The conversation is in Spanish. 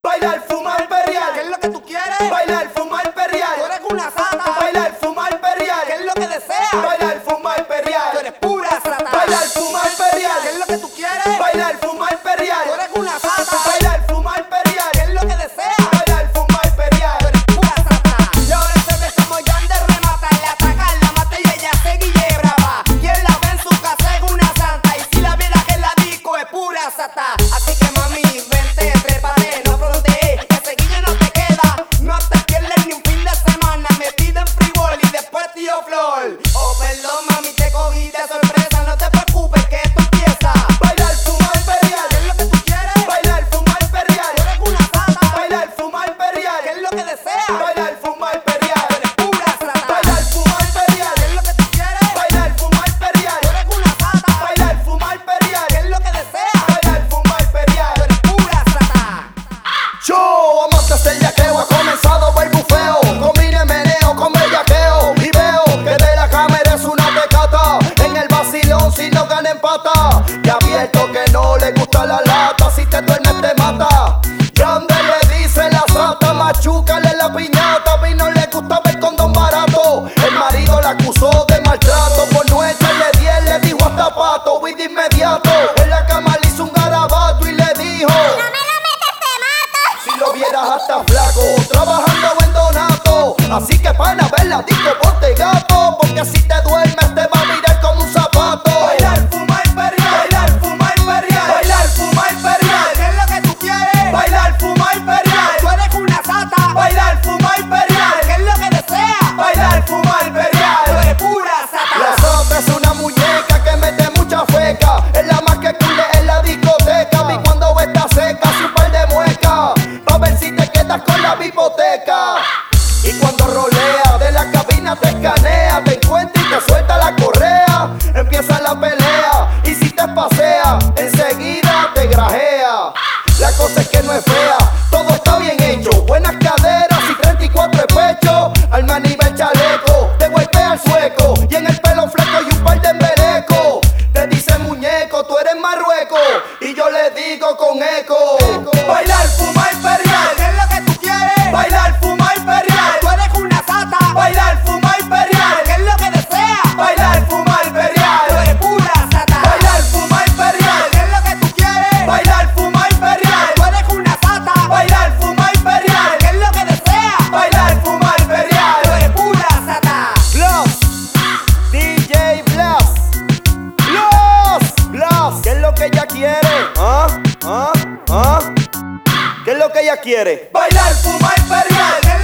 Bailar, fumar, perrear. ¿Qué es lo que tú quieres? Bailar, fumar, perrear. Tú eres una sata. Bailar, fumar, perrear. ¿Qué es lo que deseas? Bailar, fumar, perrear. Tú eres pura sata. Bailar, fumar, perrear. ¿Qué es lo que tú quieres? Bailar, fumar, perrear. Tú eres una sata. Bailar, fumar, perrear. ¿Qué es lo que deseas? Bailar, fumar, perrear. Tú eres pura sata. Y ahora se ve como John de remata. Le atacan, la mata y ella se guille brava. Quien la ve en su casa es una santa. Y si la viera en la disco es pura sata. Así que mami, vente, trépate, no frontees. Ese guille no te queda. No te pierdes ni un fin de semana. Me piden frivol y después tío Flor. Oh, perdón, mami, te cogí de sorpresa. No te preocupes que esto empieza. Bailar, fumar, perrear. ¿Qué es lo que tú quieres? Bailar, fumar, perrear. Tú eres una sata. Bailar, fumar, perrear. ¿Qué es lo que deseas? Bailar, fumar, perrear. Tú eres pura sata. Bailar, fumar, perrear. ¿Qué es lo que tú quieres? Bailar, fumar, perrear. Tú eres una sata. Bailar, fumar, perrear. ¿Qué es lo que deseas? Bailar, fumar, perrear. Tú eres pura sata. Yo, amantes del yaqueo, ha comenzado el bufeo. Combine meneo con bellaqueo. Y veo que de la cámara es una tecata. En el vacilón si no gana empata. Te advierto que no le gusta la lata. Si te duermes te mata. Grande le dice la sata. Machúcale la piñata. A mí no le gusta ver condón barato. El marido la acusó de maltrato. Por no echarle 10 le dijo hasta pato. Y de inmediato en la cama le hizo un garabato y le dijo: si lo vieras hasta flaco, trabajando en Donato. Así que pana, ver la disco, ponte gato. Porque si te duermes te va a mirar como un zapato. Bailar, fumar, perrear. Bailar, fumar, perrear. Bailar, fumar, perrear. ¿Qué es lo que tú quieres? Bailar, fumar, perrear. Tú eres una sata. Bailar, fumar, perrear. ¿Qué es lo que deseas? Bailar, fumar, Tú perrear. eres pura sata. La sota es una muñeca que mete mucha feca. Es la más que cule en la discoteca. Vi cuando está seca, su par de muecas. Pa' ver si te quedas con la biblioteca. Y cuando rolea, de la cabina te escanea. Te encuentra y te suelta la correa. Empieza la pelea. Y si te pasea, enseguida te grajea. La cosa es que no es fea, todo está bien hecho. Buenas caderas y 34 de pecho. Alma nivel chaleco, te golpea el sueco. Y en el pelo fleco y un par de embelecos. Te dice muñeco, tú eres Marruecos. Y yo le digo con eco: bailar, fumar, perrear. ¿Qué es lo que tú quieres? Bailar, fumar, perrear. Tú eres una sata. Bailar, fumar, perrear. ¿Qué es lo que deseas? Bailar, fumar, Tú perrear. eres pura sata. Bailar, fumar, perrear. ¿Qué es lo que tú quieres? Bailar, fumar, perrear. Tú eres una sata. Bailar, fumar, perrear. ¿Qué es lo que deseas? Bailar, fumar, Tú perrear. eres pura sata. Blas, DJ Blas. Blas, ¿qué es lo que ella quiere? ¿Ah? ¿Qué es lo que ella quiere? Bailar, fumar, perrear.